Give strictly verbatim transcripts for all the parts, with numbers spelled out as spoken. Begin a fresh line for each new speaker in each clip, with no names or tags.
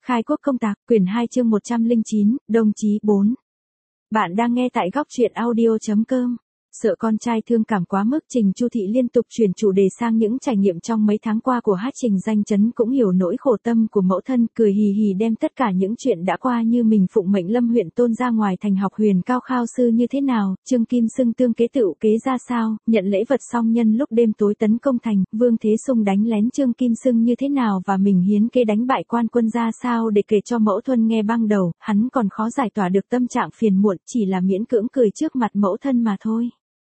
Khai quốc công tạc, quyển hai chương một trăm lẻ chín, đồng chí bốn. Bạn đang nghe tại góc truyện audio chấm com. Sợ con trai thương cảm quá mức, Trình Chu Thị liên tục chuyển chủ đề sang những trải nghiệm trong mấy tháng qua của hát. Trình Danh Chấn cũng hiểu nỗi khổ tâm của mẫu thân, cười hì hì đem tất cả những chuyện đã qua như mình phụng mệnh Lâm huyện Tôn ra ngoài thành học huyền cao khao sư như thế nào, Trương Kim Xưng tương kế tựu kế ra sao, nhận lễ vật xong nhân lúc đêm tối tấn công thành, Vương Thế Sung đánh lén Trương Kim Xưng như thế nào và mình hiến kế đánh bại quan quân ra sao để kể cho mẫu thân nghe. Băng đầu, hắn còn khó giải tỏa được tâm trạng phiền muộn, chỉ là miễn cưỡng cười trước mặt mẫu thân mà thôi.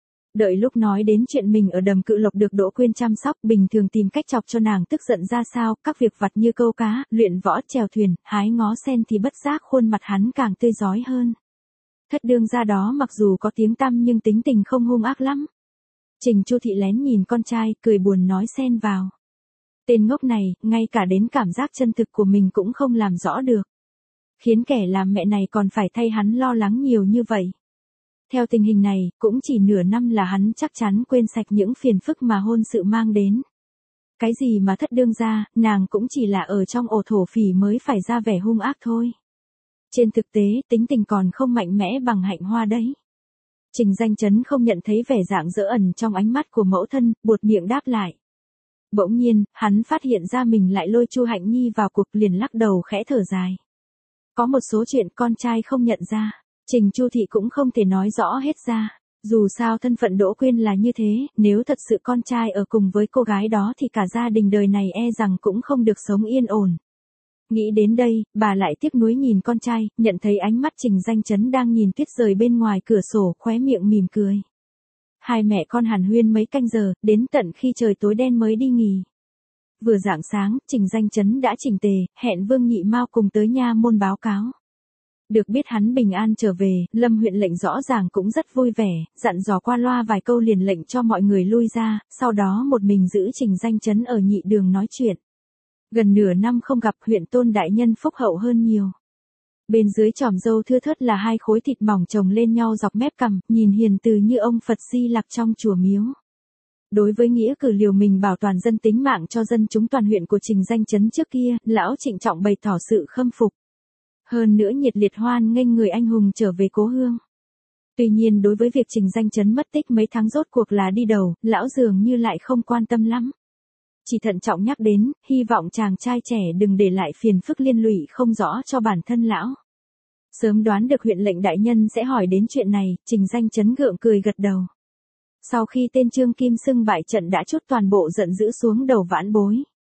Đợi lúc nói đến chuyện mình ở Đầm Cự Lộc được Đỗ Quyên chăm sóc, bình thường tìm cách chọc cho nàng tức giận ra sao, các việc vặt như câu cá, luyện võ, chèo thuyền, hái ngó sen thì bất giác khuôn mặt hắn càng tươi rói hơn. Thất đương gia đó mặc dù có tiếng tăm nhưng tính tình không hung ác lắm. Trình Chu Thị lén nhìn con trai, cười buồn nói xen vào. Tên ngốc này, ngay cả đến cảm giác chân thực của mình cũng không làm rõ được. Khiến kẻ làm mẹ này còn phải thay hắn lo lắng nhiều như vậy. Theo tình hình này, cũng chỉ nửa năm là hắn chắc chắn quên sạch những phiền phức mà hôn sự mang đến. Cái gì mà thất đương gia, nàng cũng chỉ là ở trong ổ thổ phỉ mới phải ra vẻ hung ác thôi. Trên thực tế, tính tình còn không mạnh mẽ bằng Hạnh Hoa đấy. Trình Danh Chấn không nhận thấy vẻ dạng dỡ ẩn trong ánh mắt của mẫu thân, buột miệng đáp lại. Bỗng nhiên, hắn phát hiện ra mình lại lôi Chu Hạnh Nhi vào cuộc, liền lắc đầu khẽ thở dài. Có một số chuyện con trai không nhận ra. Trình Chu Thị cũng không thể nói rõ hết ra. Dù sao thân phận Đỗ Quyên là như thế, nếu thật sự con trai ở cùng với cô gái đó thì cả gia đình đời này e rằng cũng không được sống yên ổn. Nghĩ đến đây, bà lại tiếc nuối nhìn con trai, nhận thấy ánh mắt Trình Danh Chấn đang nhìn tuyết rơi bên ngoài cửa sổ, khóe miệng mỉm cười. Hai mẹ con hàn huyên mấy canh giờ, đến tận khi trời tối đen mới đi nghỉ. Vừa rạng sáng, Trình Danh Chấn đã chỉnh tề, hẹn Vương Nhị Mao cùng tới nha môn báo cáo. Được biết hắn bình an trở về, Lâm huyện lệnh rõ ràng cũng rất vui vẻ, dặn dò qua loa vài câu liền lệnh cho mọi người lui ra, sau đó một mình giữ Trình Danh Chấn ở nhị đường nói chuyện. Gần nửa năm không gặp, huyện Tôn đại nhân phúc hậu hơn nhiều. Bên dưới chòm râu thưa thớt là hai khối thịt mỏng chồng lên nhau dọc mép cằm, nhìn hiền từ như ông Phật Di Lặc trong chùa miếu. Đối với nghĩa cử liều mình bảo toàn dân tính mạng cho dân chúng toàn huyện của Trình Danh Chấn trước kia, lão trịnh trọng bày tỏ sự khâm phục. Hơn nữa nhiệt liệt hoan nghênh người anh hùng trở về cố hương. Tuy nhiên đối với việc Trình Danh Chấn mất tích mấy tháng rốt cuộc là đi đầu, lão dường như lại không quan tâm lắm. Chỉ thận trọng nhắc đến, hy vọng chàng trai trẻ đừng để lại phiền phức liên lụy không rõ cho bản thân lão. Sớm đoán được huyện lệnh đại nhân sẽ hỏi đến chuyện này, Trình Danh Chấn gượng cười gật đầu. Sau khi tên Trương Kim Xưng bại trận đã trút toàn bộ giận dữ xuống đầu Vãn Bối.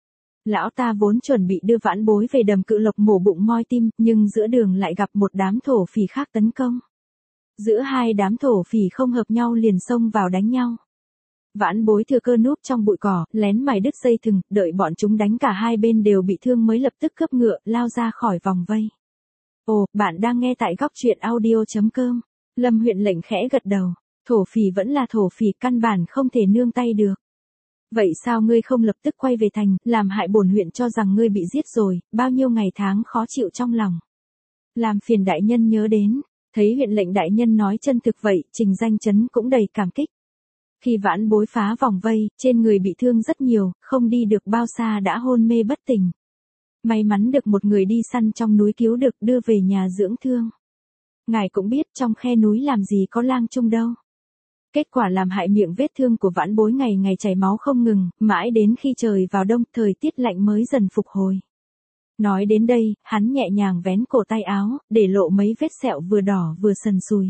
Lão ta vốn chuẩn bị đưa Vãn Bối về Đầm Cự Lộc mổ bụng moi tim, nhưng giữa đường lại gặp một đám thổ phỉ khác tấn công. Giữa hai đám thổ phỉ không hợp nhau liền xông vào đánh nhau. Vãn Bối thừa cơ núp trong bụi cỏ, lén mài đứt dây thừng, đợi bọn chúng đánh cả hai bên đều bị thương mới lập tức cướp ngựa, lao ra khỏi vòng vây. Ồ, bạn đang nghe tại góc truyện audio chấm com. Lâm huyện lệnh khẽ gật đầu. Thổ phỉ vẫn là thổ phỉ, căn bản không thể nương tay được. Vậy sao ngươi không lập tức quay về thành, làm hại bổn huyện cho rằng ngươi bị giết rồi, bao nhiêu ngày tháng khó chịu trong lòng. Làm phiền đại nhân nhớ đến, thấy huyện lệnh đại nhân nói chân thực vậy, Trình Danh Chấn cũng đầy cảm kích. Khi Vãn Bối phá vòng vây, trên người bị thương rất nhiều, không đi được bao xa đã hôn mê bất tỉnh. May mắn được một người đi săn trong núi cứu được đưa về nhà dưỡng thương. Ngài cũng biết trong khe núi làm gì có lang chung đâu. Kết quả làm hại miệng vết thương của Vãn Bối ngày ngày chảy máu không ngừng, mãi đến khi trời vào đông, thời tiết lạnh mới dần phục hồi. Nói đến đây, hắn nhẹ nhàng vén cổ tay áo, để lộ mấy vết sẹo vừa đỏ vừa sần sùi.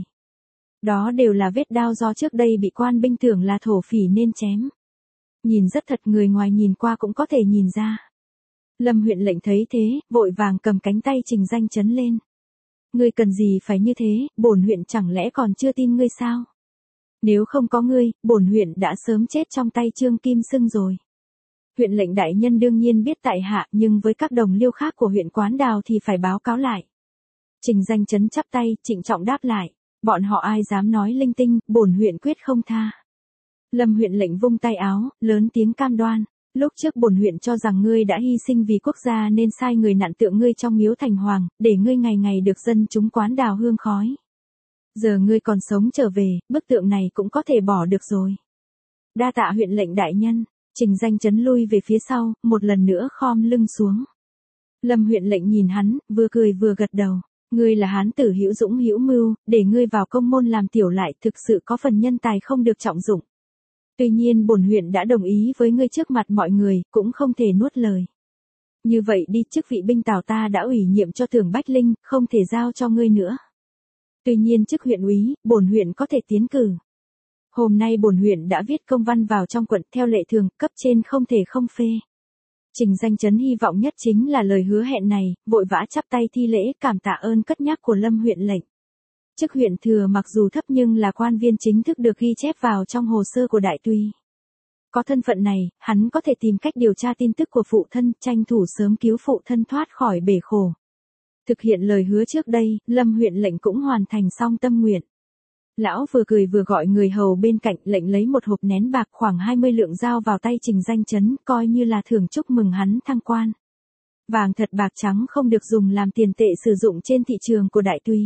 Đó đều là vết đao do trước đây bị quan binh tưởng là thổ phỉ nên chém. Nhìn rất thật, người ngoài nhìn qua cũng có thể nhìn ra. Lâm huyện lệnh thấy thế, vội vàng cầm cánh tay Trình Danh Chấn lên. Ngươi cần gì phải như thế, bổn huyện chẳng lẽ còn chưa tin ngươi sao? Nếu không có ngươi, bổn huyện đã sớm chết trong tay Trương Kim Xưng rồi. Huyện lệnh đại nhân đương nhiên biết tại hạ, nhưng với các đồng liêu khác của huyện Quán Đào thì phải báo cáo lại. Trình Danh Chấn chắp tay, trịnh trọng đáp lại. Bọn họ ai dám nói linh tinh, bổn huyện quyết không tha. Lâm huyện lệnh vung tay áo, lớn tiếng cam đoan. Lúc trước bổn huyện cho rằng ngươi đã hy sinh vì quốc gia nên sai người nặn tượng ngươi trong miếu thành hoàng, để ngươi ngày ngày được dân chúng Quán Đào hương khói. Giờ ngươi còn sống trở về, bức tượng này cũng có thể bỏ được rồi. Đa tạ huyện lệnh đại nhân. Trình Danh Chấn lui về phía sau, một lần nữa khom lưng xuống. Lâm huyện lệnh nhìn hắn, vừa cười vừa gật đầu. Ngươi là hán tử hữu dũng hữu mưu, để ngươi vào công môn làm tiểu lại thực sự có phần nhân tài không được trọng dụng. Tuy nhiên bổn huyện đã đồng ý với ngươi trước mặt mọi người, cũng không thể nuốt lời. Như vậy đi, chức vị binh tào ta đã ủy nhiệm cho Tưởng Bách Linh, không thể giao cho ngươi nữa. Tuy nhiên chức huyện úy, bổn huyện có thể tiến cử. Hôm nay bổn huyện đã viết công văn vào trong quận, theo lệ thường, cấp trên không thể không phê. Trình Danh Chấn hy vọng nhất chính là lời hứa hẹn này, vội vã chắp tay thi lễ cảm tạ ơn cất nhắc của Lâm huyện lệnh. Chức huyện thừa mặc dù thấp nhưng là quan viên chính thức được ghi chép vào trong hồ sơ của đại tùy. Có thân phận này, hắn có thể tìm cách điều tra tin tức của phụ thân, tranh thủ sớm cứu phụ thân thoát khỏi bể khổ. Thực hiện lời hứa trước đây, Lâm huyện lệnh cũng hoàn thành xong tâm nguyện. Lão vừa cười vừa gọi người hầu bên cạnh, lệnh lấy một hộp nén bạc khoảng hai mươi lượng dao vào tay Trình Danh Chấn, coi như là thưởng chúc mừng hắn thăng quan. Vàng thật bạc trắng không được dùng làm tiền tệ sử dụng trên thị trường của đại tùy.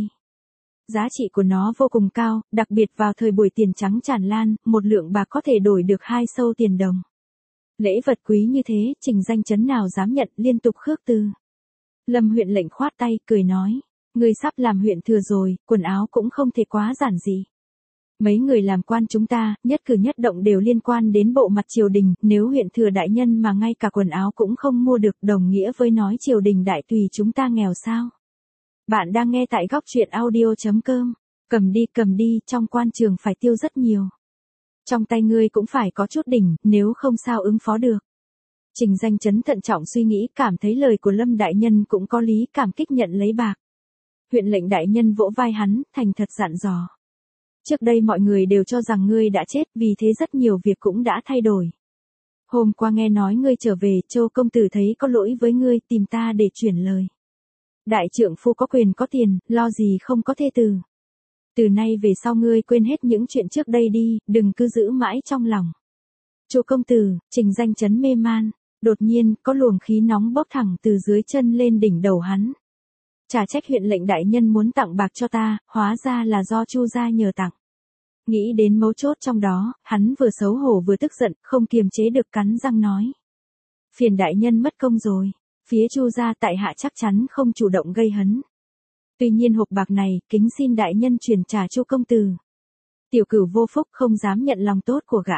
Giá trị của nó vô cùng cao, đặc biệt vào thời buổi tiền trắng tràn lan, một lượng bạc có thể đổi được hai sâu tiền đồng. Lễ vật quý như thế, Trình Danh Chấn nào dám nhận, liên tục khước từ. Lâm huyện lệnh khoát tay, cười nói, ngươi sắp làm huyện thừa rồi, quần áo cũng không thể quá giản dị. Mấy người làm quan chúng ta, nhất cử nhất động đều liên quan đến bộ mặt triều đình, nếu huyện thừa đại nhân mà ngay cả quần áo cũng không mua được, đồng nghĩa với nói triều đình đại tùy chúng ta nghèo sao. Bạn đang nghe tại góc truyện audio chấm com. Cầm đi cầm đi, trong quan trường phải tiêu rất nhiều. Trong tay ngươi cũng phải có chút đỉnh, nếu không sao ứng phó được. Trình Danh Chấn thận trọng suy nghĩ, cảm thấy lời của Lâm đại nhân cũng có lý, cảm kích nhận lấy bạc. Huyện lệnh đại nhân vỗ vai hắn, thành thật dặn dò. Trước đây mọi người đều cho rằng ngươi đã chết, vì thế rất nhiều việc cũng đã thay đổi. Hôm qua nghe nói ngươi trở về, Châu công tử thấy có lỗi với ngươi, tìm ta để chuyển lời. Đại trượng phu có quyền có tiền, lo gì không có thê tử. Từ nay về sau ngươi quên hết những chuyện trước đây đi, đừng cứ giữ mãi trong lòng. Châu công tử, Trình Danh Chấn mê man, đột nhiên có luồng khí nóng bốc thẳng từ dưới chân lên đỉnh đầu hắn. Chả trách huyện lệnh đại nhân muốn tặng bạc cho ta, hóa ra là do Chu gia nhờ tặng. Nghĩ đến mấu chốt trong đó, hắn vừa xấu hổ vừa tức giận, không kiềm chế được cắn răng nói. Phiền đại nhân mất công rồi, phía Chu gia tại hạ chắc chắn không chủ động gây hấn. Tuy nhiên hộp bạc này, kính xin đại nhân truyền trả Chu công tử. Tiểu cửu vô phúc không dám nhận lòng tốt của gã.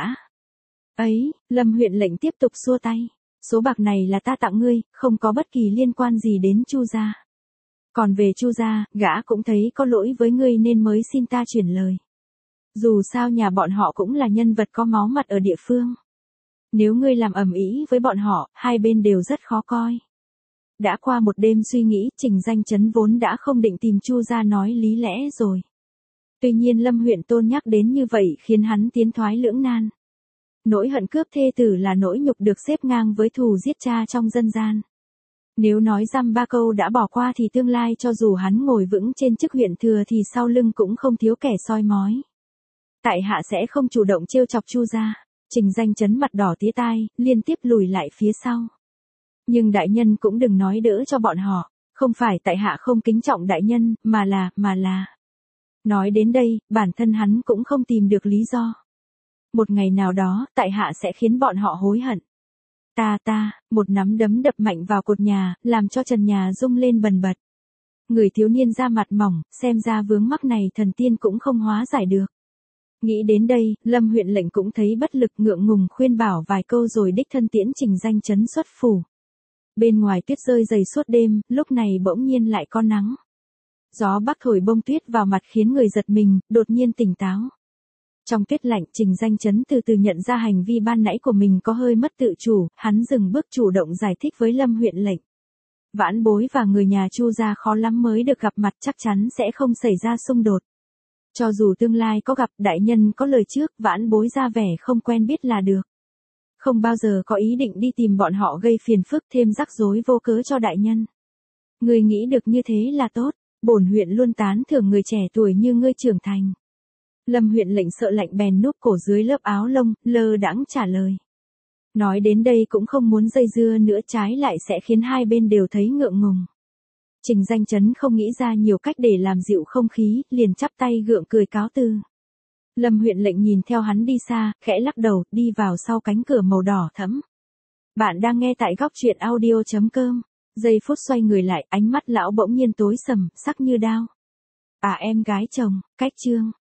Ấy, Lâm huyện lệnh tiếp tục xua tay. Số bạc này là ta tặng ngươi, không có bất kỳ liên quan gì đến Chu gia. Còn về Chu gia, gã cũng thấy có lỗi với ngươi nên mới xin ta chuyển lời. Dù sao nhà bọn họ cũng là nhân vật có máu mặt ở địa phương. Nếu ngươi làm ầm ĩ với bọn họ, hai bên đều rất khó coi. Đã qua một đêm suy nghĩ, Trình Danh Chấn vốn đã không định tìm Chu gia nói lý lẽ rồi. Tuy nhiên Lâm huyện tôn nhắc đến như vậy khiến hắn tiến thoái lưỡng nan. Nỗi hận cướp thê tử là nỗi nhục được xếp ngang với thù giết cha trong dân gian. Nếu nói dăm ba câu đã bỏ qua thì tương lai cho dù hắn ngồi vững trên chức huyện thừa thì sau lưng cũng không thiếu kẻ soi mói. Tại hạ sẽ không chủ động trêu chọc Chu gia. Trình Danh Chấn mặt đỏ tía tai, liên tiếp lùi lại phía sau. Nhưng đại nhân cũng đừng nói đỡ cho bọn họ, không phải tại hạ không kính trọng đại nhân, mà là, mà là. Nói đến đây, bản thân hắn cũng không tìm được lý do. Một ngày nào đó, tại hạ sẽ khiến bọn họ hối hận. Ta ta, một nắm đấm đập mạnh vào cột nhà, làm cho trần nhà rung lên bần bật. Người thiếu niên da mặt mỏng, xem ra vướng mắc này thần tiên cũng không hóa giải được. Nghĩ đến đây, Lâm huyện lệnh cũng thấy bất lực, ngượng ngùng khuyên bảo vài câu rồi đích thân tiễn Trình Danh Chấn xuất phủ. Bên ngoài tuyết rơi dày suốt đêm, lúc này bỗng nhiên lại có nắng. Gió bắc thổi bông tuyết vào mặt khiến người giật mình, đột nhiên tỉnh táo. Trong tuyết lạnh, Trình Danh Chấn từ từ nhận ra hành vi ban nãy của mình có hơi mất tự chủ, hắn dừng bước chủ động giải thích với Lâm huyện lệnh. Vãn bối và người nhà Chu gia khó lắm mới được gặp mặt, chắc chắn sẽ không xảy ra xung đột. Cho dù tương lai có gặp, đại nhân có lời trước, vãn bối ra vẻ không quen biết là được. Không bao giờ có ý định đi tìm bọn họ gây phiền phức thêm rắc rối vô cớ cho đại nhân. Người nghĩ được như thế là tốt, bổn huyện luôn tán thưởng người trẻ tuổi như ngươi trưởng thành. Lâm huyện lệnh sợ lạnh bèn núp cổ dưới lớp áo lông, lơ đãng trả lời. Nói đến đây cũng không muốn dây dưa nữa, trái lại sẽ khiến hai bên đều thấy ngượng ngùng. Trình Danh Chấn không nghĩ ra nhiều cách để làm dịu không khí, liền chắp tay gượng cười cáo từ. Lâm huyện lệnh nhìn theo hắn đi xa, khẽ lắc đầu, đi vào sau cánh cửa màu đỏ thẫm. Bạn đang nghe tại góc truyện audio chấm com. Giây phút xoay người lại, ánh mắt lão bỗng nhiên tối sầm, sắc như đao. À em gái chồng, cách Trương,